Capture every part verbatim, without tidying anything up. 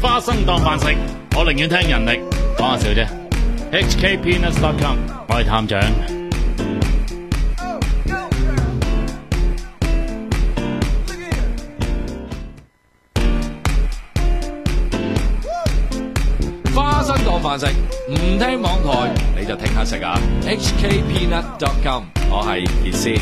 花生當飯食，我寧願聽人力，講下笑啫。H K Peanuts dot com， 我係探長。 花生當飯食，唔聽網台你就聽下食啊 ！H K Peanuts dot com， 我係傑斯。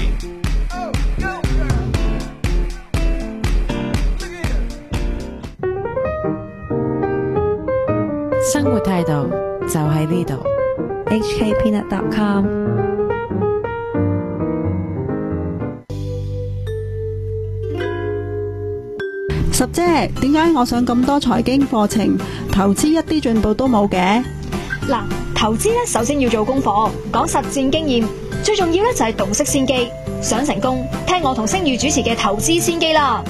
生活態度就喺呢度 H K Peanuts dot com。 十姐，點解我上咁多財經課程，投資一啲進步都冇嘅？ 嗱，投資咧首先要做功課，講實戰經驗，最重要咧就係洞悉先機。想成功，聽我同星宇主持嘅投資先機啦。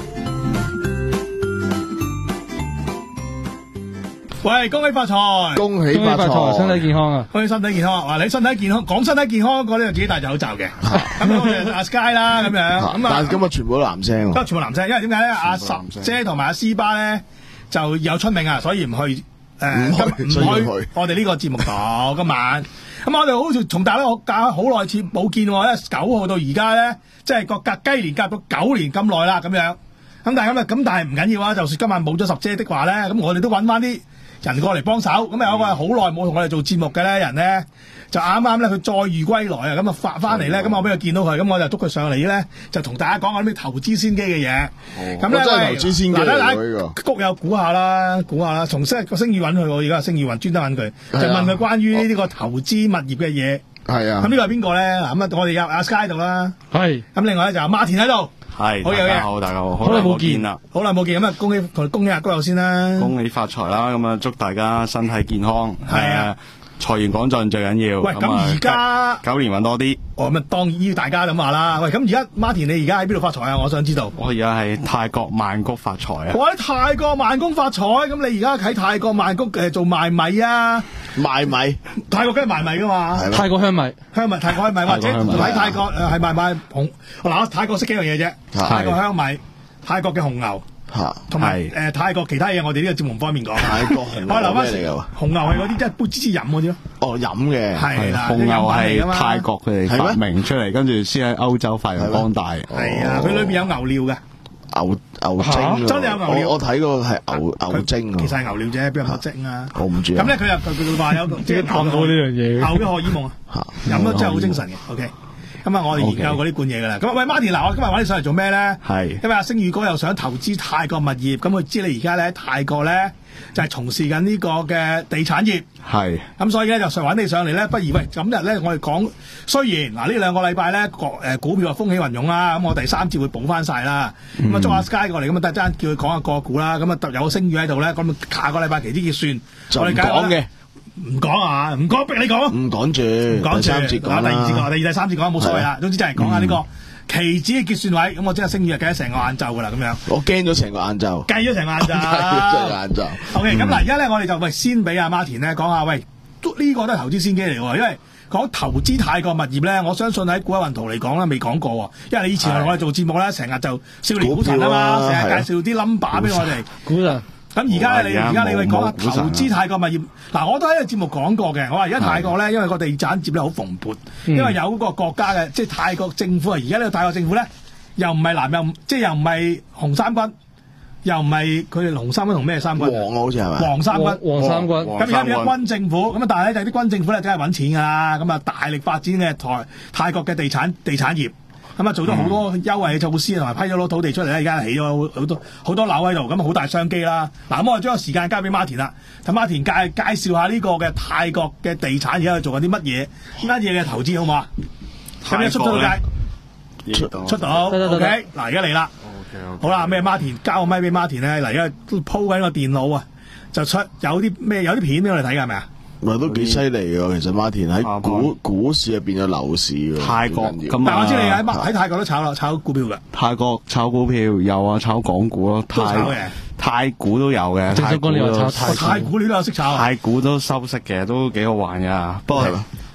喂，恭喜發財！ 恭喜發財，身體健康啊！ 恭喜身體健康。話你身體健康，講身體健康嗰啲就自己戴住口罩嘅。咁我哋阿 Sky 啦，咁樣。咁但係今日全部都男聲喎。 今日全部男聲，因為點解咧？阿十姐同埋阿斯巴咧就有出名啊，所以唔去誒，唔去唔去我哋呢個節目度今晚。咁我哋好似同大家我隔好耐次冇見喎，因為九號到而家咧，即係個隔雞年隔到九年咁耐啦，咁樣。咁但係咁啊，咁但係唔緊要啊。就算今晚冇咗十姐的話咧，咁我哋都揾翻啲人過嚟幫手，咁有個係好耐冇同我哋做節目嘅咧人咧，就啱啱咧佢再遇歸來啊，咁啊發翻嚟咧，咁我俾佢見到佢，咁我就捉佢上嚟咧，就同大家講下啲投資先機嘅嘢。咁咧， 真係投資先機嚟喎呢個。谷友估下啦，估下啦，從星個星宇揾佢，我而家星宇揾專登揾佢，就問佢關於呢個投資物業嘅嘢。 係啊。 咁呢個係邊個咧？嗱，咁啊，我哋有阿 Sky 度啦。係。咁另外咧就阿馬田喺度。 係， 好大家好，大家好，好耐冇見啦， 好耐冇見，咁啊，恭喜同恭喜阿高友先啦， 恭喜發財啦，咁啊，祝大家身體健康， 係啊， 財源廣進最緊要。 喂，咁而家九年揾多啲， 哦，咁啊，當然要大家咁話啦。喂，咁而家 Martin 你而家喺邊度發財啊？我想知道。 我而家喺泰國曼谷發財啊！ 我喺泰國曼谷發財，咁你而家喺泰國曼谷誒做賣米啊？ 賣米， 泰國梗係賣米噶嘛？ 泰國香米， 香米，泰國香米，或者喺泰國誒係賣賣紅。嗱，泰國識幾樣嘢啫？泰國香米、泰國嘅紅牛，同埋誒泰國其他嘢，我哋呢個節目唔方便講。 泰國紅牛係咩嚟㗎？ 紅牛係嗰啲即係杯支支飲嗰啲咯。 哦，飲嘅係啦， 紅牛係泰國佢哋發明出嚟，跟住先喺歐洲發揚光大。 係啊，佢裏邊有牛料嘅。 牛牛精， 真係有牛料。 我我睇過係牛牛精， 其實係牛料啫，邊有牛精啊？ 我唔知。 咁咧，佢又佢話有即係探到呢樣嘢，牛嘅荷爾蒙啊，飲得真係好精神嘅。OK，咁啊，我哋研究嗰啲罐嘢噶啦。咁啊，喂，Martin，嗱，我今日揾你上嚟做咩咧？係因為阿星宇哥又想投資泰國物業，咁佢知你而家咧喺泰國咧就係從事緊呢個嘅地產業。係。咁所以咧就想揾你上嚟咧，不如喂，今日咧我哋講，雖然嗱呢兩個禮拜咧個誒股票啊風起雲湧啦，咁我第三節會補翻晒啦。咁啊捉阿 Sky 過嚟，咁啊突然間叫佢講下個股啦。咁啊有個星宇喺度咧，咁下個禮拜期啲結算，我哋講嘅。唔講啊，唔講逼你講， 唔講住， 唔講住， 第三節講啦， 第二節講，第二、第三節講冇所謂啦。總之就係講下呢個期指嘅結算位，咁我即係星宇就計咗成個晏晝噶啦，咁樣。 我驚咗成個晏晝， 計咗成個晏晝， 計咗成個晏晝。 OK，咁嗱，而家咧我哋就喂先俾阿 Martin 咧講下，喂呢個都係投資先機嚟喎，因為講投資泰國物業咧，我相信喺股海雲圖嚟講咧未講過喎，因為你以前我哋做節目咧，成日就少年股神啊嘛，成日介紹啲 number 俾我哋股神。咁而家你而家你去講下投資泰國物業，嗱我都喺個節目講過嘅，我話而家泰國咧，因為個地產業咧好蓬勃，因為有嗰個國家嘅，即係泰國政府啊，而家呢個泰國政府咧，又唔係藍又即係又唔係紅三軍，又唔係佢哋紅三軍同咩三軍？ 黃好似係咪？ 黃三軍， 黃三軍。 咁而家變咗軍政府，咁啊但係咧就啲軍政府咧梗係揾錢㗎啦，咁啊大力發展嘅台泰國嘅地產地產業。咁啊，做咗好多優惠嘅措施，同埋批咗攞土地出嚟咧，而家起咗好多好多樓喺度，咁好大商機啦。嗱，咁我哋將個時間交俾 Martin 啦，同 Martin 介介紹下呢個嘅泰國嘅地產而家做緊啲乜嘢乜嘢嘅投資好唔好啊？咁一出咗街，出出到 ，OK， 嗱而家嚟啦，好啦，咩 Martin 交個咪俾 Martin 咧，嗱而家都鋪緊個電腦啊，就出有啲咩有啲片俾我哋睇㗎係咪啊？ 咪都幾犀利㗎，其實馬田喺股股市入邊有樓市㗎。 泰國咁， 但我知你喺喺泰國都炒炒股票㗎。 泰國炒股票有啊，炒港股咯。 都炒嘅。 泰股都有嘅。 泰股你又炒泰股？泰股你都有識炒啊？ 泰股都收息嘅，都幾好玩㗎。不過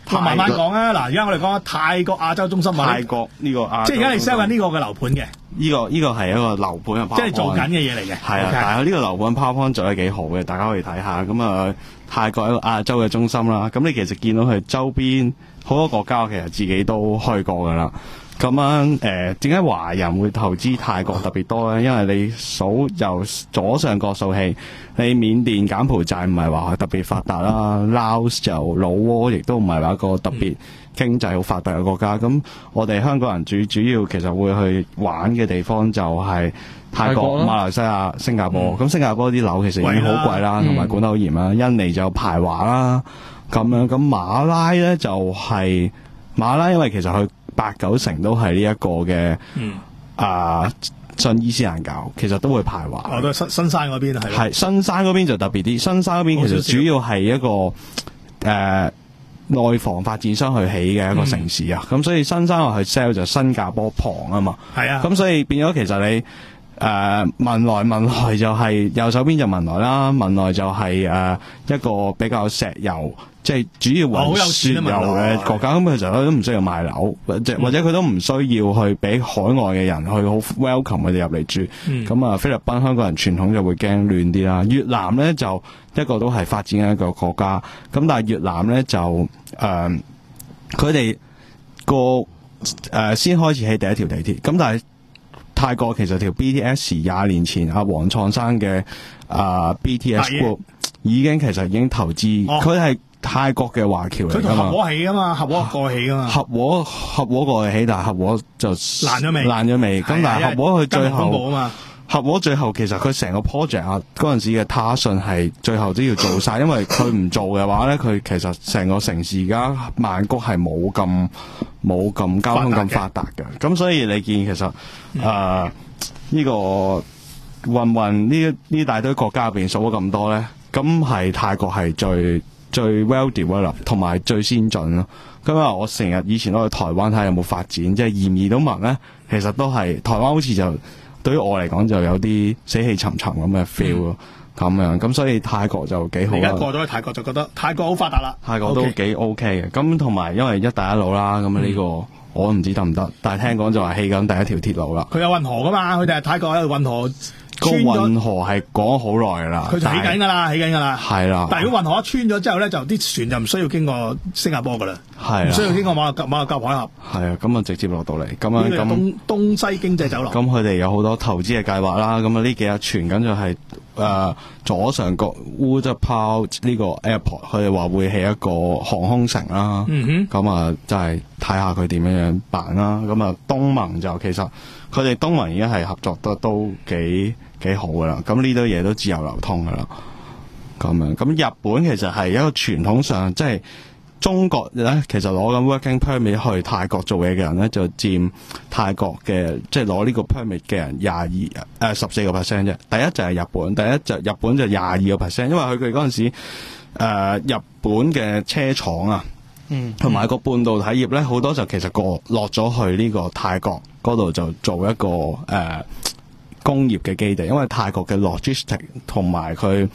我慢慢講啊！嗱，而家我哋講泰國亞洲中心嘛， 泰國呢個亞洲中心， 即係而家你 sell 緊呢個嘅樓盤嘅。 呢、這個呢、這個係一個樓盤嘅 PowerPoint， 即係做緊嘅嘢嚟嘅。 係啊， okay. 但係呢個樓盤 PowerPoint 做得幾好嘅，大家可以睇下。咁啊，泰國一個亞洲嘅中心啦。咁你其實見到佢周邊好多國家，其實自己都去過噶啦。咁樣誒，點解華人會投資泰國特別多咧？因為你數由左上角數起，你緬甸、柬埔寨唔係話特別發達啦，拉斯就老撾，亦都唔係話一個特別經濟好發達嘅國家。咁我哋香港人最主要其實會去玩嘅地方就係泰國、馬來西亞、新加坡。咁、嗯、新加坡啲樓其實已經好貴啦，同埋管得好嚴啦。印尼就有排華啦，咁樣咁馬拉咧就係、是、馬拉，因為其實佢八九成都係呢一個嘅，嗯啊信伊斯蘭教，其實都會排華。 哦，都係新新山嗰邊係。 係新山嗰邊就特別啲，新山嗰邊其實主要係一個誒、呃、內房發展商去起嘅一個城市啊。咁、嗯、所以新山話去 sell 就新加坡旁啊嘛。係啊。咁所以變咗其實你誒、呃、文萊文萊就係、是、右手邊就文萊啦，文萊就係、是、誒、呃、一個比較石油。即係主要運輸油嘅國家，咁佢其實都唔需要賣樓，或者或者佢都唔需要去俾海外嘅人去好 welcome 佢哋入嚟住。咁、嗯、啊，菲律賓香港人傳統就會驚亂啲啦。越南咧就一個都係發展嘅一個國家，咁但係越南咧就誒，佢哋個誒先開始起第一條地鐵，咁但係泰國其實條 B T S 廿年前阿黃創山嘅啊 B T S Group 已經其實已經投資，佢、哦、係。泰國嘅華僑嚟㗎嘛，佢同合和起㗎嘛，合和過起㗎嘛，合和合和過起，但係合和就爛咗未？爛咗未？咁但係合和佢最後，合和最後其實佢成個 project 啊，嗰陣時嘅他信係最後都要做晒，因為佢唔做嘅話咧，佢其實成個城市而家曼谷係冇咁冇咁交通咁發達嘅，咁所以你見其實誒呢、嗯呃呢個混混呢呢大堆國家入邊數咗咁多咧，咁係泰國係最。最 well developed 同埋最先進咯。咁啊，我成日以前都去台灣睇下有冇發展，即係移唔移到民咧，其實都係台灣好似就對於我嚟講就有啲死氣沉沉咁嘅 feel 咯，咁樣咁所以泰國就幾好啦。而家過咗去泰國就覺得泰國好發達啦，泰國都幾 OK 嘅。咁同埋因為一帶一路啦，咁啊呢個我都唔知得唔得，但係聽講就話起緊第一條鐵路啦。佢有運河噶嘛？佢哋係泰國喺度運河。個運河係講好耐噶啦，佢就起緊噶啦，起緊噶啦，係啦。但係如果運河一穿咗之後咧，就啲船就唔需要經過新加坡噶啦，係唔需要經過馬六甲馬六甲海峽。係啊，咁啊直接落到嚟，咁樣咁東東西經濟走廊。咁佢哋有好多投資嘅計劃啦。咁啊呢幾日傳緊就係、是、誒、呃、左上角 Utapao 呢個 airport， 佢哋話會起一個航空城啦。嗯哼，咁啊就係睇下佢點樣樣辦啦。咁啊東盟就其實佢哋東盟而家係合作得都幾。幾好噶啦，咁呢堆嘢都自由流通噶啦，咁樣咁日本其實係一個傳統上即係中國咧，其實攞緊 working permit 去泰國做嘢嘅人咧，就佔泰國嘅即係攞呢個 permit 嘅人廿二誒十四個 percent 啫。第一就係日本，第一就日本就廿二個 percent，因為佢哋嗰陣時誒、呃、日本嘅車廠啊，嗯，同埋個半導體業咧，好多就其實過落咗去呢個泰國嗰度就做一個誒。呃工業嘅基地，因為泰國嘅 logistic 同埋佢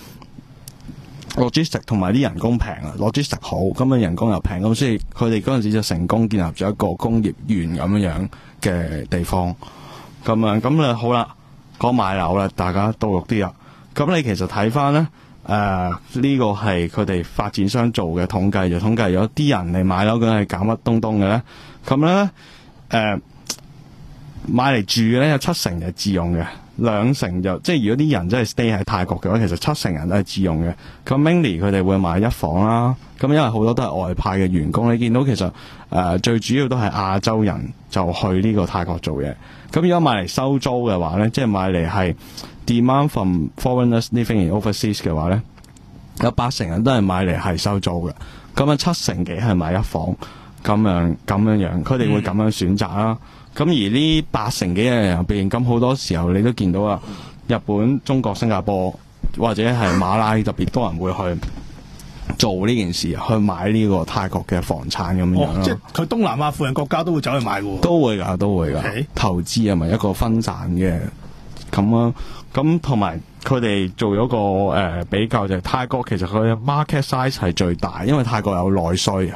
logistic 同埋啲人工平啊 ，logistic 好，咁樣人工又平，咁所以佢哋嗰陣時就成功建立咗一個工業園咁樣樣嘅地方。咁樣咁啊好啦，講買樓啦，大家到肉啲啦。咁你其實睇翻咧，誒、呃、呢、呢個係佢哋發展商做嘅統計，就統計咗啲人嚟買樓究竟係搞乜東東嘅咧。咁咧誒買嚟住嘅咧有七成就係自用嘅。兩成就即係如果啲人真係 stay 喺泰國嘅話，其實七成人都係自用嘅。咁 mainly 佢哋會買一房啦。咁因為好多都係外派嘅員工，你見到其實誒、呃、最主要都係亞洲人就去呢個泰國做嘢。咁如果買嚟收租嘅話咧，即係買嚟係 demand from foreigners living in overseas 嘅話咧，有八成人都係買嚟係收租嘅。咁啊七成幾係買一房咁樣咁樣樣，佢哋會咁樣選擇啦。咁、嗯、而呢八成幾嘅人入邊，咁好多時候你都見到啊，日本、中國、新加坡或者係馬拉特別多人會去做呢件事，去買呢個泰國嘅房產咁樣咯、哦。即係佢東南亞附近國家都會走去買喎。都會㗎，都會㗎。Okay. 投資係咪一個分散嘅咁啊？咁同埋佢哋做咗個誒、呃、比較就係泰國其實佢嘅 market size 係最大，因為泰國有內需啊。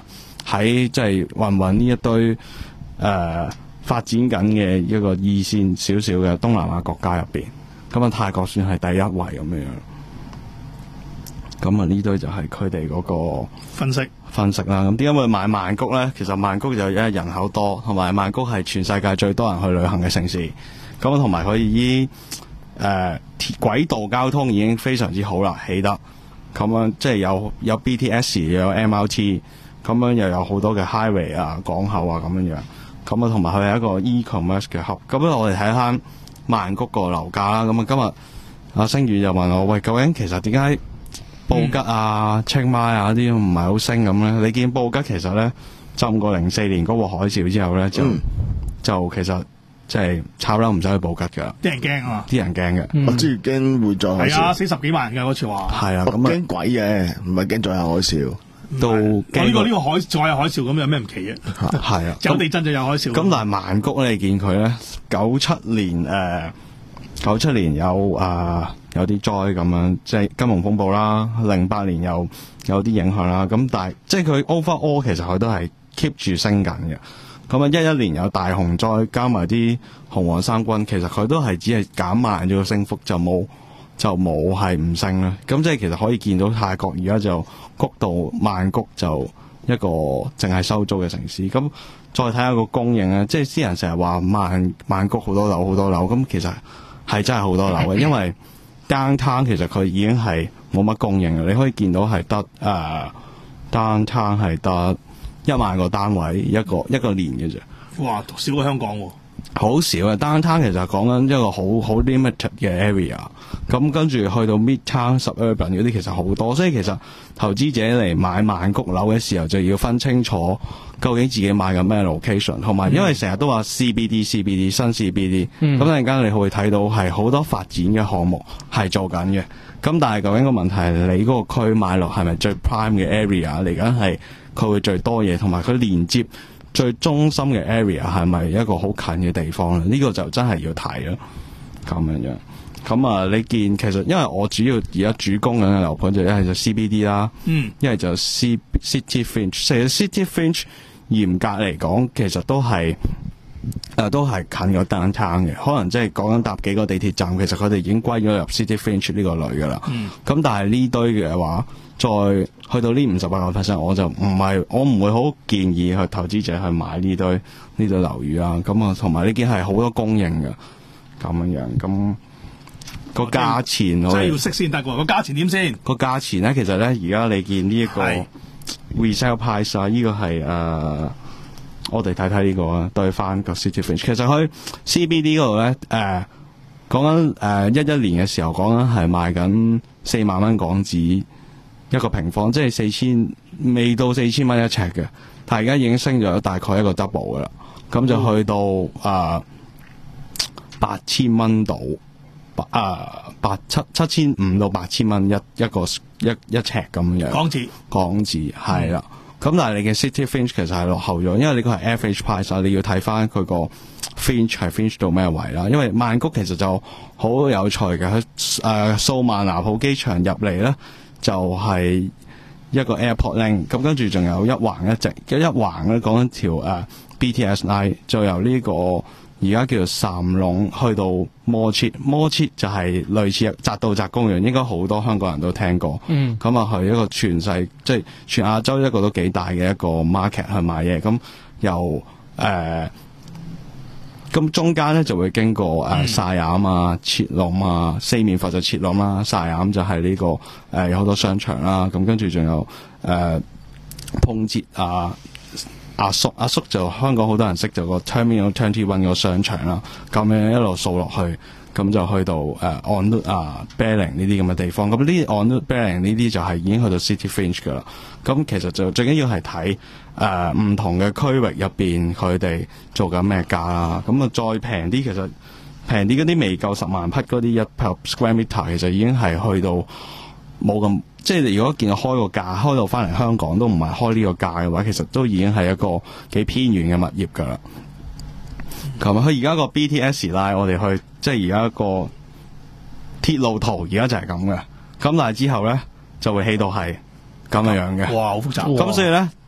喺即係混混呢一堆誒、呃、發展緊嘅一個二線少少嘅東南亞國家入邊，咁啊泰國算係第一位咁樣樣。咁啊呢堆就係佢哋嗰個分析分析啦。咁點解會買曼谷咧？其實曼谷就因為人口多，同埋曼谷係全世界最多人去旅行嘅城市。咁同埋佢依誒軌道交通已經非常之好啦，起得咁樣即係有有 B T S 又有 M R T， 咁樣又有好多嘅 highway 啊、港口啊咁樣樣。咁啊同埋佢係一個 e-commerce 嘅 hub。咁我哋睇下曼谷個樓價啦。咁啊今日阿星宇就問我：喂，究竟其實點解布吉啊、清邁啊啲唔係好升咁咧？你見布吉其實咧浸過零四年嗰個海嘯之後咧，就、嗯、就其實即係炒樓唔使去布吉噶， 啲人驚啊！ 啲人驚嘅， 嗯、我知驚會再海嘯。 係啊，死十幾萬人㗎嗰次話。 係啊，咁啊驚鬼嘅，唔係驚再有海嘯。 都我呢、這個呢、這個海再有海嘯咁有咩唔奇嘅？ 係啊， 有地震就有海嘯。 咁但係曼谷咧，你見佢咧九七年誒九七年有啊。呃有啲災咁樣，即係金融風暴啦。零八年又有啲影響啦。咁但係即係佢 overall 其實佢都係 keep 住升緊嘅。咁啊，一一年有大洪災，加埋啲紅黃衫軍，其實佢都係只係減慢咗個升幅，就冇就冇係唔升啦。咁即係其實可以見到泰國而家就谷到曼谷就一個淨係收租嘅城市。咁再睇下個供應咧，即係啲人成日話曼曼谷好多樓好多樓，咁其實係真係好多樓嘅，因為downtown 其實佢已經係冇乜供應嘅，你可以見到係得誒 downtown 係得一萬個單位一個一個年嘅啫。 哇，少過香港喎、哦！ 好少啊 downtown 其實講緊一個好好 limited 嘅 area， 咁跟住去到 midtown suburban 嗰啲其實好多，所以其實投資者嚟買曼谷樓嘅時候就要分清楚究竟自己買緊咩 location， 同埋因為成日都話 C B D C B D 新 C B D， 咁陣間你會睇到係好多發展嘅項目係做緊嘅，咁但係究竟個問題係你嗰個區買落係咪最 prime 嘅 area 嚟緊，係佢會最多嘢，同埋佢連接最中心嘅 area 係咪一個好近嘅地方咧？呢、這個就真係要睇咯，咁樣樣。咁啊，你見其實因為我主要而家主攻緊嘅樓盤就一係就 C B D 啦，嗯，一係就 C City Fringe。其實 City Fringe 嚴格嚟講，其實都係誒、呃、都係近個 downtown 嘅，可能即係講緊搭幾個地鐵站，其實佢哋已經歸咗入 City Fringe 呢個類噶啦。嗯，咁但係呢堆嘅話，再去到呢五十八個 percent， 我就唔係我唔會好建議去投資者去買呢堆呢堆樓宇啊。咁啊，同埋呢件係好多供應嘅咁樣樣咁。個價錢我真係要識先得喎，個價錢點先？ 個價錢咧，其實咧而家你見呢一個 resale price 啊，呢、這個係誒、呃，我哋睇睇呢個啊，對翻個 City Fringe。其實佢 C B D 嗰度咧，誒講緊誒一一年嘅時候講緊係賣緊四萬蚊港紙一個平方，即係四千未到四千蚊一尺嘅，但係而家已經升咗大概一個 double 噶啦，咁就去到誒八千蚊度。八啊八七七千五到八千蚊一一個一一尺咁樣港紙港紙係啦，咁、嗯、但係你嘅 City Fringe 其實係落後咗，因為你個係 average price 啊，你要睇翻佢個 Fringe 係 Fringe 到咩位啦。因為曼谷其實就好有趣嘅，佢誒素萬拿普機場入嚟咧就係、是、一個 airport link， 咁跟住仲有一橫一直，一橫咧講緊條誒 B T S line 就由呢、這個。而家叫做蠶龍去到摩切，摩切就係類似扎道扎公園，應該好多香港人都聽過。嗯，咁啊係一個全世即係全亞洲一個都幾大嘅一個 market 去買嘢。咁由誒，咁、呃、中間咧就會經過誒薩雅啊、切隆啊，四面佛就切隆啦，薩雅就係呢、這個誒、呃、有好多商場啦。咁跟住仲有誒碰捷啊。阿叔阿叔就香港好多人識就個 Terminal Twenty One 個商場啦，咁樣一路掃落去，咁就去到誒 On Route 啊 Bering 呢啲咁嘅地方，咁呢啲 On Route Bering 呢啲就係已經去到 City Fringe 噶啦。咁其實就最緊要係睇誒唔同嘅區域入邊佢哋做緊咩價啦。咁啊再平啲，其實平啲嗰啲未夠十萬匹嗰啲一 per square meter，其實已經係去到冇咁。即係你如果見到開個價，開到翻嚟香港都唔係開呢個價嘅話，其實都已經係一個幾偏遠嘅物業噶啦。咁佢而家個 B T S line， 我哋去即係而家個鐵路圖，而家就係咁嘅。咁但係之後咧就會起到係咁樣樣嘅。 哇，好複雜。 咁所以咧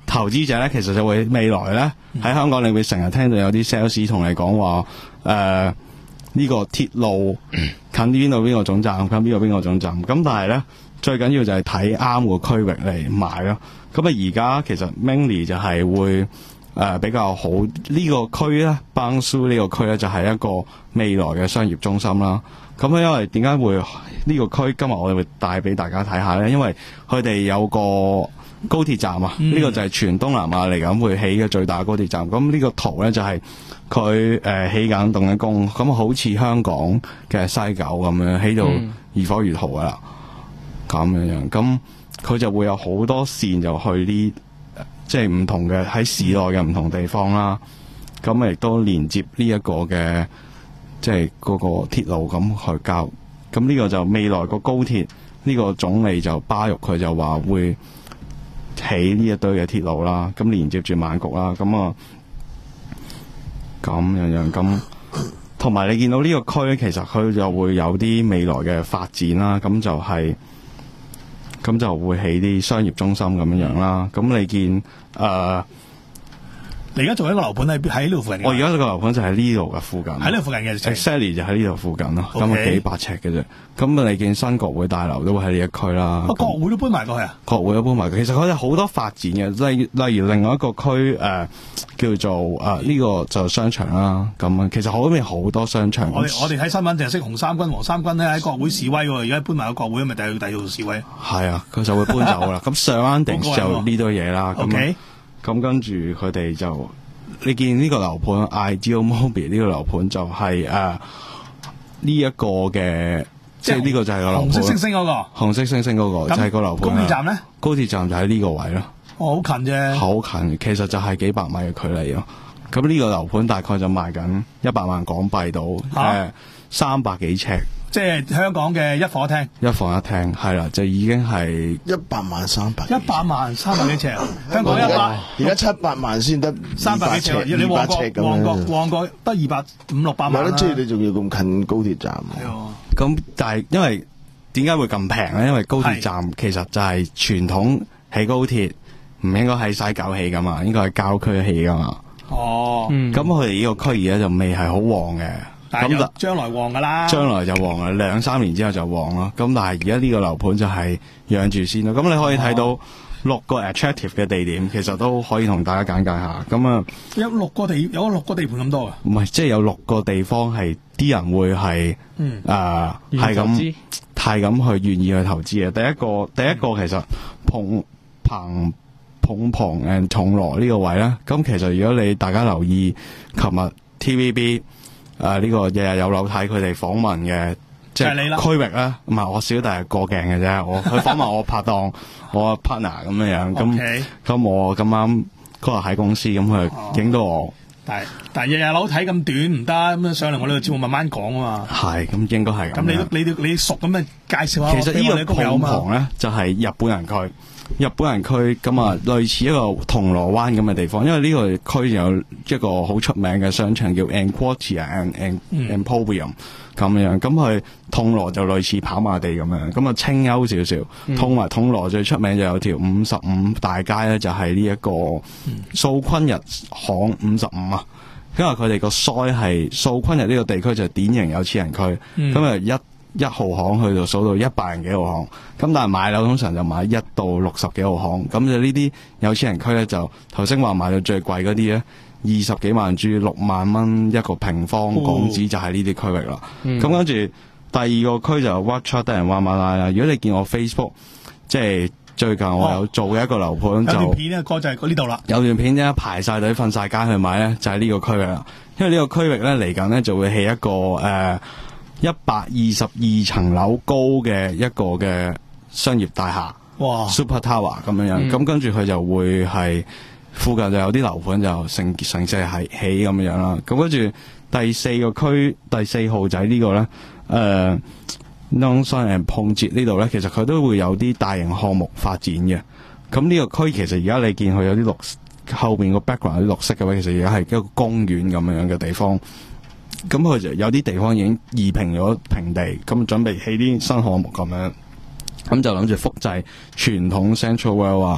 投資者咧，其實就會未來咧喺香港，你會成日聽到有啲 sales 同你講話，誒、呃、呢、這個鐵路近邊度邊個總站，近邊個邊個總站。咁但係咧，最緊要就係睇啱個區域嚟買咯。咁啊，而家其實 mainly 就係會誒、呃、比較好、這個、呢個區咧 Bangsu 呢個區咧就係、是、一個未來嘅商業中心啦。咁因為點解會呢個區今日我哋會帶俾大家睇下咧？因為佢哋有個高鐵站啊，呢、嗯、個就係全東南亞嚟緊會起嘅最大高鐵站。咁呢個圖咧就係佢誒起緊動緊工，咁好似香港嘅西九咁樣起到如火如荼噶啦，咁、嗯、樣樣。咁佢就會有好多線就去呢，即係唔同嘅喺市內嘅唔同地方啦。咁亦都連接呢一個嘅即係嗰個鐵路咁去交。咁呢個就未來個高鐵呢、這個總理就巴育佢就話會起呢一堆嘅鐵路啦，咁連接住曼谷啦，咁啊咁樣樣咁，同埋你見到呢個區其實佢就會有啲未來嘅發展啦，咁就係、是、咁就會起啲商業中心咁樣樣啦。咁你見誒、呃， 你而家做一個樓盤喺喺呢度附近？ 我而家個樓盤就喺呢度嘅附近， 喺呢度附近嘅 exactly 就喺呢度附近咯，咁、okay. 啊幾百尺嘅啫。咁你見新國會大樓都會喺呢一區啦。 啊，國會都搬埋過去啊？ 國會都搬埋，其實佢哋好多發展嘅，例例如另外一個區誒、呃、叫做誒呢、呃這個就商場啦。咁啊，其實嗰邊好多商場。 我哋我哋睇新聞淨係識紅三軍、黃三軍咧喺國會示威喎，而家搬埋個國會，咪第二第二度示威。 係啊，佢就會搬走噶啦。咁上安定就呢堆嘢啦。咁咁、okay. 跟住佢哋就。你見呢個樓盤 Ideal Mobile 呢個樓盤就係誒呢一個嘅，即係呢個就係個樓盤。紅色星星嗰、那個，紅色星星嗰、那個就係、是、個樓盤。高鐵站咧？高鐵站就喺呢個位咯。 哦，好近啫。好近，其實就係幾百米嘅距離咯。咁呢個樓盤大概就賣緊一百萬港幣到，誒三百幾尺。 即係香港嘅一房一廳， 一房一廳係啦，就已經係一百萬三百， 一百萬三百幾尺，香港一百， 而家七百萬先得三百幾尺，你旺角旺角旺角得二百五六百萬啦。 即係你仲要咁近高鐵站。 係咁但係因為點解會咁平咧？因為高鐵站其實就係傳統起高鐵唔應該喺西九起噶嘛，應該係郊區起噶嘛。 哦， 咁佢哋呢個區而家就未係好旺嘅。 咁就將來旺噶啦， 將來就旺啦，兩三年之後就旺啦。咁但係而家呢個樓盤就係養住先咯。咁你可以睇到六個 attractive 嘅地點，其實都可以同大家簡介下。咁啊， 有六個地，有六個地盤咁多啊？ 唔係，即係有六個地方係啲人會係誒係咁係咁去願意去投資嘅。第一個第一個其實碰棚碰棚誒銅鑼呢個位咧。咁其實如果你大家留意，琴日 T V B。誒、呃，呢、這個日日有樓睇佢哋訪問嘅，即係區域咧，唔係我小弟係過鏡嘅啫，我去訪問我拍檔，我 partner 咁樣樣，咁咁、okay. 我咁啱嗰日喺公司，咁佢影到我。哦、但係但係日日樓睇咁短唔得，咁上嚟我呢個節目慢慢講啊嘛。係，咁應該係。咁你你你熟咁樣介紹下。其實呢個碰棚咧就係、是、日本人區。日本人區咁啊，類似一個銅鑼灣咁嘅地方，因為呢個區有一個好出名嘅商場叫 Enquatia and and Emporium 咁樣，咁佢銅鑼就類似跑馬地咁樣，咁啊清幽少少。同埋銅鑼最出名就有條五十五大街咧，就係呢一個素坤日巷五十五啊，因為佢哋個腮係素坤日呢個地區就係典型有錢人區，咁、嗯、啊一。一號行去到數到一百人幾號行，咁但係買樓通常就買一到六十幾號行，咁就呢啲有錢人區咧，就頭先話買到最貴嗰啲咧，二十幾萬至六萬蚊一個平方港紙就係呢啲區域啦。咁、嗯、跟住第二個區就 Wat 得人話馬拉啦。如果你見我 Facebook， 即係最近我有做嘅一個樓盤、哦，就有段片咧，哥就係呢度啦。有段片咧排晒隊瞓晒街去買咧，就係、是、呢個區域啦。因為呢個區域咧嚟緊咧就會起一個誒。呃一百二十二層樓高嘅一個嘅商業大廈，哇 Super Tower 咁樣樣，咁、嗯、跟住佢就會係附近就有啲樓盤就成成隻係起咁樣樣啦。咁跟住第四個區第四號仔呢個咧，誒 Nongsan and Ponjit 呢度咧，其實佢都會有啲大型項目發展嘅。咁呢個區其實而家你見佢有啲綠後邊個 background 有啲綠色嘅話，其實而家係一個公園咁樣樣嘅地方。咁佢就有啲地方已經移平咗平地，咁準備起啲新項目咁樣，咁就諗住複製傳統 Central World 啊，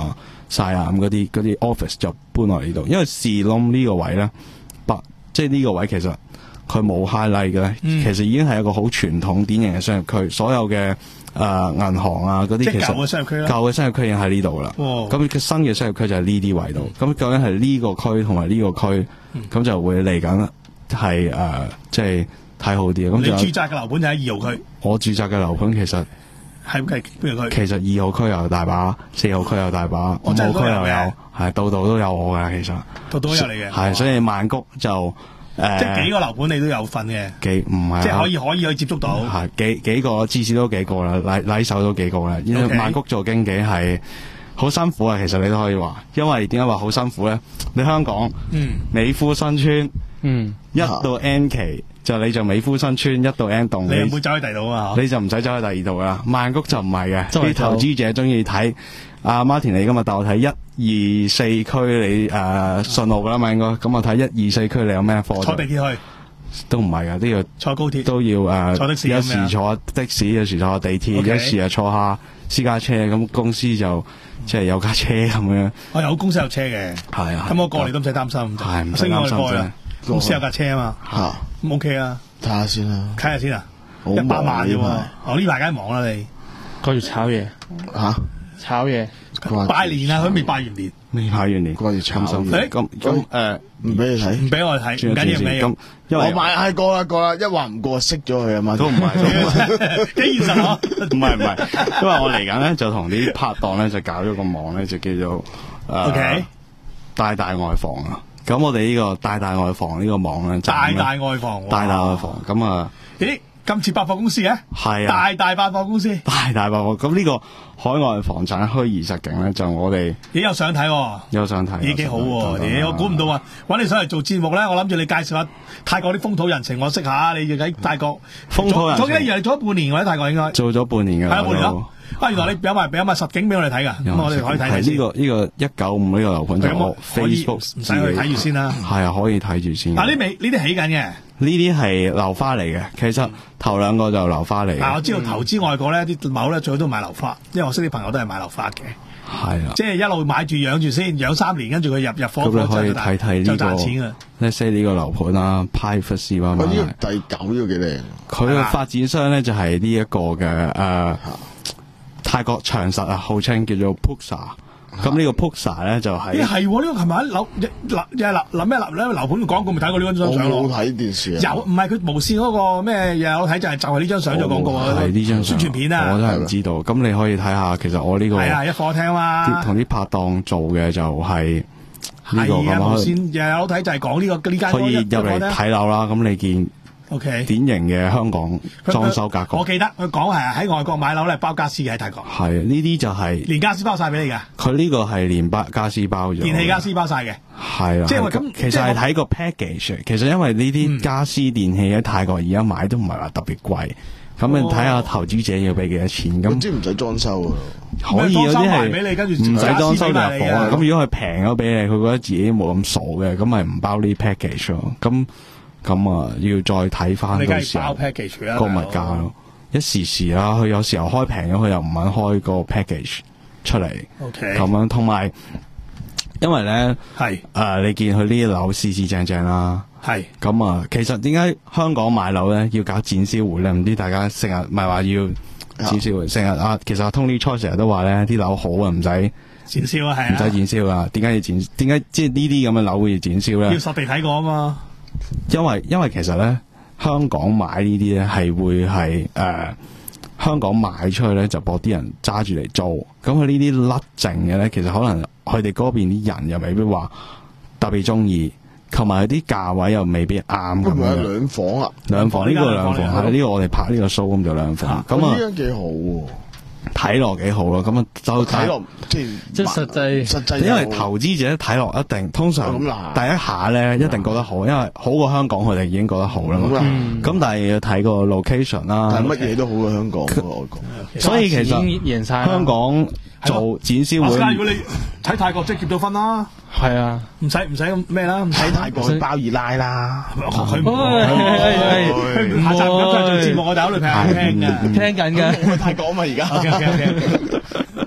晒啊，咁嗰啲嗰啲 office 就搬落嚟呢度，因為士窿呢個位咧，不即係呢個位其實佢冇 highlight 嘅咧， 嗯、 其實已經係一個好傳統典型嘅商業區，所有嘅誒銀行啊嗰啲其實舊嘅商業區啦， 舊嘅商業區已經喺呢度啦。咁佢新嘅商業區就係呢啲位度。咁、嗯、究竟係呢個區同埋呢個區，咁、嗯、就會嚟緊係誒即係睇好啲。咁你住宅嘅樓盤就喺二號區。 我住宅嘅樓盤其實。 係係邊個區？ 其實二號區又大把，四號區又大把，五號區又有，係度度都有我噶。其實度度都有你嘅， 係所以曼谷就誒， 即係幾個樓盤你都有份嘅。 幾唔係？ 即係可以可以去接觸到。 係幾幾個，至少都幾個啦，禮禮手都幾個啦。因為曼谷做經紀係好辛苦啊，其實你都可以話，因為點解話好辛苦咧？你香港，嗯，美孚新村，嗯，一到 N 期。就你就美孚新村一到 N 棟， 你唔會走去第二度啊？ 你就唔使走去第二度噶。曼谷就唔係嘅，啲投資者中意睇阿 Martin 你今日帶我睇一二四區你誒、呃、順路噶啦嘛，應該咁我睇一二四區你有咩貨？ 坐地鐵去都唔係噶，都要坐高鐵都要誒、呃， 坐的士有時坐的士，有時坐地鐵， Okay. 有時又坐下私家車，咁公司就即係有架車咁樣。 我有公司有車嘅，係啊，咁我過嚟都唔使擔心， 係唔使擔心啫。 公司有架車啊嘛，吓咁 OK 啊。 睇下先啦， 睇下先啊，一百萬啫喎！我呢排梗係忙啦，你掛住炒嘢吓， 炒嘢拜年啊，佢未拜完年， 未拜完年， 掛住炒嘢。 咁咁誒， 唔俾你睇， 唔俾我睇，唔緊要咩？ 咁因為我買係過啦過啦，一話唔過熄咗佢啊嘛， 都唔係， 幾現實啊！ 唔係唔係，因為我嚟緊咧就同啲拍檔咧就搞咗個網咧，就叫做誒大大外房啊。咁我哋呢個大大外房呢個網咧， 大大外房， 大大外房咁啊！ 咦，咁似百貨公司嘅？係啊，大大百貨公司， 大大百貨。咁呢個海外房產虛擬實境咧，就我哋咦有相睇， 有相睇， 咦幾好喎！咦，我估唔到啊！揾你上嚟做節目咧，我諗住你介紹下泰國啲風土人情，我識下。你喺泰國風土人情， 做幾多年？做咗半年喎喺泰國應該。 做咗半年㗎。係啊，半年咯。 啊！原來你有埋有埋實景俾我哋睇噶，咁我哋可以睇睇先。 呢個呢個一九五呢個樓盤就我 Facebook 唔使去睇住先啦。 係啊，可以睇住先。 嗱，呢未呢啲起緊嘅， 呢啲係樓花嚟嘅。其實頭兩個就樓花嚟嘅。 嗱，我知道投資外國咧，啲樓咧最好都買樓花，因為我識啲朋友都係買樓花嘅。 係啊， 即係一路買住養住先，養三年，跟住佢入入伙咁你可以睇睇呢個， 就賺錢啊 ！Let's say 呢個樓盤啦 ，Privacy 啊嘛。 呢個第九呢個幾靚。 佢嘅發展商咧就係呢一個嘅誒。泰國長實啊，號稱叫做 Puxa， 咁呢個 Puxa 咧就係，咦係呢個琴日樓樓又樓樓咩樓咧樓盤嘅廣告咪睇過呢張相咯？ 我冇睇電視啊， 有唔係佢無線嗰個咩又有睇就係就係呢張相做廣告啊， 係呢張宣傳片啊， 我都係唔知道。咁你可以睇下，其實我呢個係啊一課廳嘛， 同啲拍檔做嘅就係呢個係啊無線又有睇就係講呢個呢間可以入嚟睇樓啦。咁你見？ O K， 典型嘅香港裝修格局。 我記得佢講係喺外國買樓咧包家私嘅喺泰國。 係呢啲就係、是、 連家私包晒俾你㗎。佢呢個係連包家私包咗。 電器家私包晒嘅。 係啊。即係咁，其實係睇個 package。其實因為呢啲家私電器喺泰國而家買都唔係話特別貴。咁、嗯、你睇下投資者要俾幾多錢。咁即係唔使裝修啊？ 可以有啲係唔使裝修入伙。咁如果佢平咗俾你，佢覺得自己冇咁傻嘅，咁咪唔包呢啲 package 咯。咁咁啊，要再睇翻到時候個物價咯。一時時啦，佢有時候開平咗，佢又唔肯開個 package 出嚟。 OK， 咁樣同埋，因為咧係誒、呃，你見佢呢啲樓四四正正啦。 係咁啊，其實點解香港買樓咧要搞展銷會咧？唔知大家成日咪話要展銷會，成日啊，其實阿 Tony Choi 成日都話咧，啲樓好啊，唔使展銷啊，係唔使展銷啊。點解要展？點解即係呢啲咁嘅樓會要展銷咧？ 要實地睇過啊嘛。 因為因為其實咧，香港買呢啲咧係會係誒、呃、香港賣出去咧就博啲人揸住嚟租，咁佢呢啲甩剩嘅咧，其實可能佢哋嗰邊啲人又未必話特別中意，同埋啲價位又未必啱咁樣。 兩房啊， 兩房呢、這個兩房係呢、這個我哋拍呢個 show 咁就兩房，咁啊呢樣幾好喎。 睇落幾好咯，咁啊就睇落即係即係實際實際， 因為投資者睇落一定通常第一下咧一定覺得好，因為好過香港佢哋已經覺得好啦嘛。咁、嗯、但係要睇個 location 啦， 但係乜嘢都好過香港嘅外國， 所以其實香港做展銷會， 如果你睇泰國即係結到婚啦。 係啊， 唔使唔使咁咩啦，唔使泰國包二奶啦。 佢唔佢下集咁再做節目，我哋考慮平聽嘅， 聽緊嘅。 去泰國啊嘛，而家。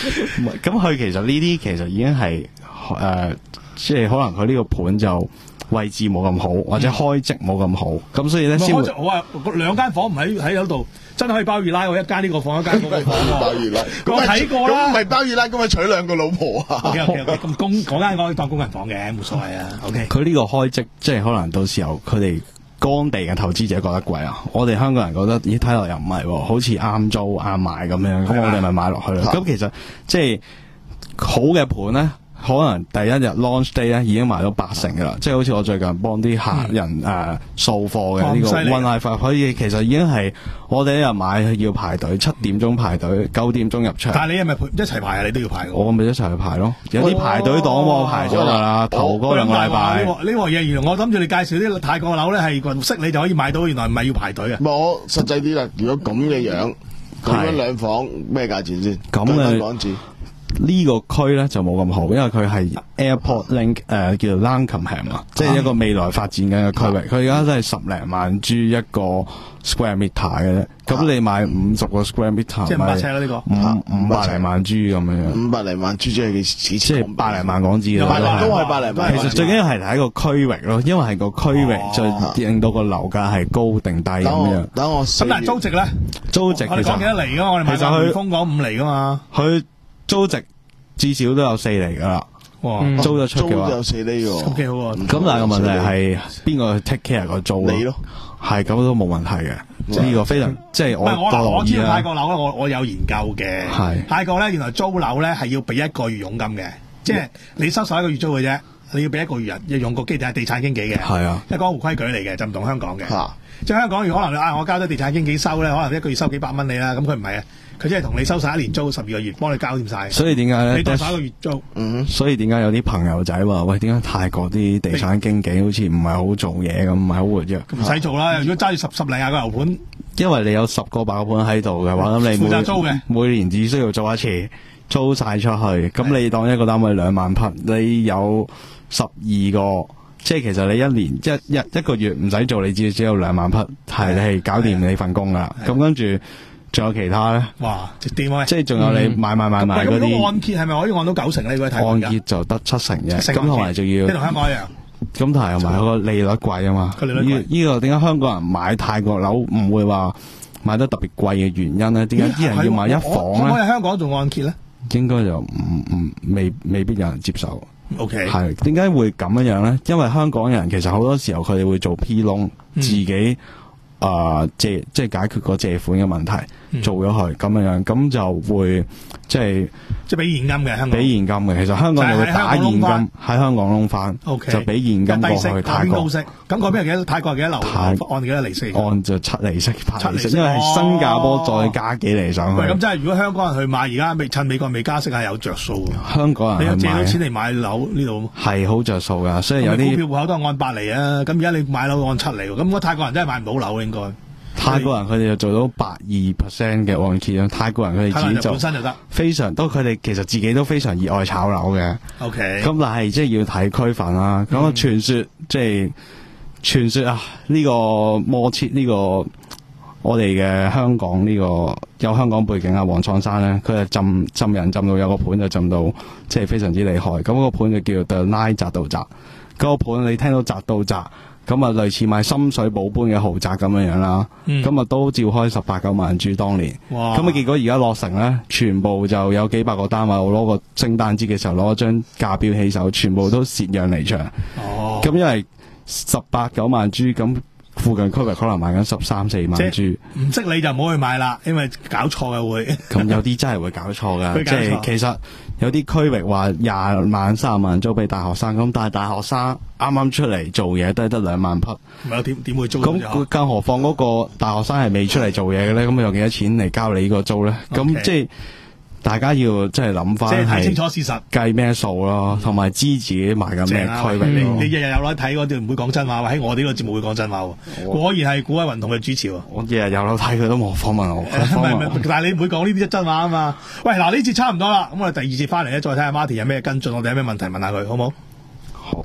唔係，咁佢其實呢啲其實已經係誒、呃，即係可能佢呢個盤就位置冇咁好，或者開積冇咁好，咁、嗯、所以咧先會。開積好啊， 兩間房唔喺喺嗰度，真係可以包二奶喎，一間呢個房，一間嗰個房喎。 包二奶， 我睇過啦。 咁唔係包二奶，咁咪娶兩個老婆啊 ？OK OK OK，咁公嗰間可以當工人房嘅，冇所謂啊。OK。 佢呢個開積，即係可能到時候佢哋乾地嘅投資者覺得貴啊，我哋香港人覺得咦睇落又唔係喎，好似啱租啱買咁樣，咁我哋咪買落去咯。咁其實即係好嘅盤咧。可能第一日 launch day 咧已經賣到八成噶啦，即係好似我最近幫啲客人誒掃貨嘅呢個 One Life， 可以其實已經係我哋一日買要排隊，七點鐘排隊，九點鐘入場。 但係你係咪一齊排啊？你都要排㗎？ 我咪一齊去排咯，有啲排隊檔我排咗㗎啦，頭嗰兩個禮拜。 呢個嘢原來我諗住你介紹啲泰國樓咧係識你就可以買到，原來唔係要排隊啊！ 我實際啲啦，如果咁嘅樣，咁樣兩房咩價錢先？ 咁嘅港紙。呢個區咧就冇咁好，因為佢係 Airport Link 誒、呃、叫做 Lankenham 啊，即係一個未來發展緊嘅區域。佢而家真係十零萬 G 一個 square meter 嘅啫。咁、啊、你買五十個 square meter， 即係五百尺啦呢個， 五五百零萬 G 咁樣。 五百零萬 G 即係幾幾即係百零萬港紙啦。 都係百零萬。 其實最緊要係睇個區域咯，因為係個區域就令到個樓價係高定低咁樣。 等我咁但係租值咧？ 租值其實我哋講幾多厘噶嘛？我哋買個匯豐講五厘噶嘛？ 佢租值至少都有四厘噶啦，哇！租得出嘅話， 租有四厘喎， 咁幾好啊！ 咁但係個問題係邊個去 take care 個租你咯， 係咁都冇問題嘅。呢個非常即係我我我知道泰國樓咧，我我有研究嘅。 係泰國咧，原來租樓咧係要俾一個月佣金嘅，即係你收十一個月租嘅啫，你要俾一個月人要用個基地係地產經紀嘅。 係啊， 即係江湖規矩嚟嘅，就唔同香港嘅。即係香港，如果可能啊，我交咗地產經紀收咧，可能一個月收幾百蚊你啦。咁佢唔係啊，佢即係同你收晒一年租十二個月，幫你交掂晒。 所以點解咧？ 你當十一個月租。 嗯。所以點解有啲朋友仔話：喂，點解泰國啲地產經紀好似唔係好做嘢咁，唔係好活躍？ 唔使做啦，如果揸住十十零廿個樓盤， 因為你有十個八個盤喺度嘅話，咁你負責租嘅， 每年只需要做一次，租晒出去。咁你當一個單位兩萬匹，你有十二個。即係其實你一年一一一個月唔使做，你只只有兩萬匹，係你係搞掂你份工噶啦。咁跟住仲有其他咧？ 哇！直掂啊！ 即係仲有你買買買買嗰啲。 咁按揭係咪可以按到九成呢？嗰啲睇按揭就得七成嘅，咁同埋仲要。 即同香港一樣。 咁同埋同埋個利率貴啊嘛。 利率貴。 呢個點解香港人買泰國樓唔會話買得特別貴嘅原因咧？點解啲人要買一房咧？ 可唔可以香港做按揭咧？ 應該就唔唔未未必有人接受。 O K， 係點解會咁樣樣咧？因為香港人其實好多時候佢哋會做 P loan，自己啊、呃、借即係解決個借款嘅問題，嗯、做咗佢咁樣樣，咁就會即係即係俾現金嘅香港， 俾現金嘅。其實香港就會打現金喺香港窿翻， okay， 就俾現金過去泰國。 咁嗰邊係幾多？泰國係幾多樓？按幾多利息？ 按就七厘息，八厘息，因為係新加坡再加幾厘上去。 咁即係如果香港人去買，而家未趁美國未加息係有着數。 香港人你借到錢嚟買樓呢度係好着數噶，所以有啲股票戶口都係按八厘啊。咁而家你買樓按七厘，咁我泰國人真係買唔到樓應該。 泰國人佢哋就做到百二 percent 嘅按揭，泰國人佢哋自己就本身就得，非常都佢哋其實自己都非常熱愛炒樓嘅。 O K， 咁但係即係要睇區份啦。咁啊傳說即係傳說啊，呢、這個摩切呢個我哋嘅香港呢、這個有香港背景啊，黃創山咧，佢係浸浸人浸到有個盤就浸到即係非常之厲害。咁、那個盤就叫 The Line 宅到宅，嗰、那個盤你聽到宅到宅。咁啊，類似買深水埗般嘅豪宅咁樣樣啦，咁、嗯、啊都照開十八九萬注當年，咁啊結果而家落成咧，全部就有幾百個單位，我攞個聖誕節嘅時候攞張價標起手，全部都蝕讓離場。哦，咁因為十八九萬注，咁附近區域可能賣緊十三四萬注， 唔識你就唔好去買啦，因為搞錯嘅會。 咁有啲真係會搞錯噶，即係其實有啲區域話廿萬、三十萬租俾大學生，咁但係大學生啱啱出嚟做嘢都係得兩萬匹， 唔係點點會租？ 咁更何況嗰個大學生係未出嚟做嘢嘅咧，咁用幾多錢嚟交你呢個租咧？咁、okay. 即係大家要即係諗翻， 即係睇清楚事實， 計咩數咯，同埋知自己買緊咩區域。 你你日日有得睇嗰啲唔會講真話，喺我哋呢個節目會講真話喎。果然係古威雲同嘅主持喎。 我日日有得睇佢都冇訪問我， 但係你唔會講呢啲真話啊嘛。喂，嗱呢節差唔多啦，咁我哋第二節翻嚟咧，再睇下 Martin 有咩跟進，我哋有咩問題問下佢，好唔好？ 好。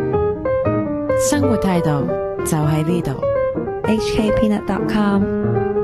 生活態度就喺呢度。 H K Peanut dot com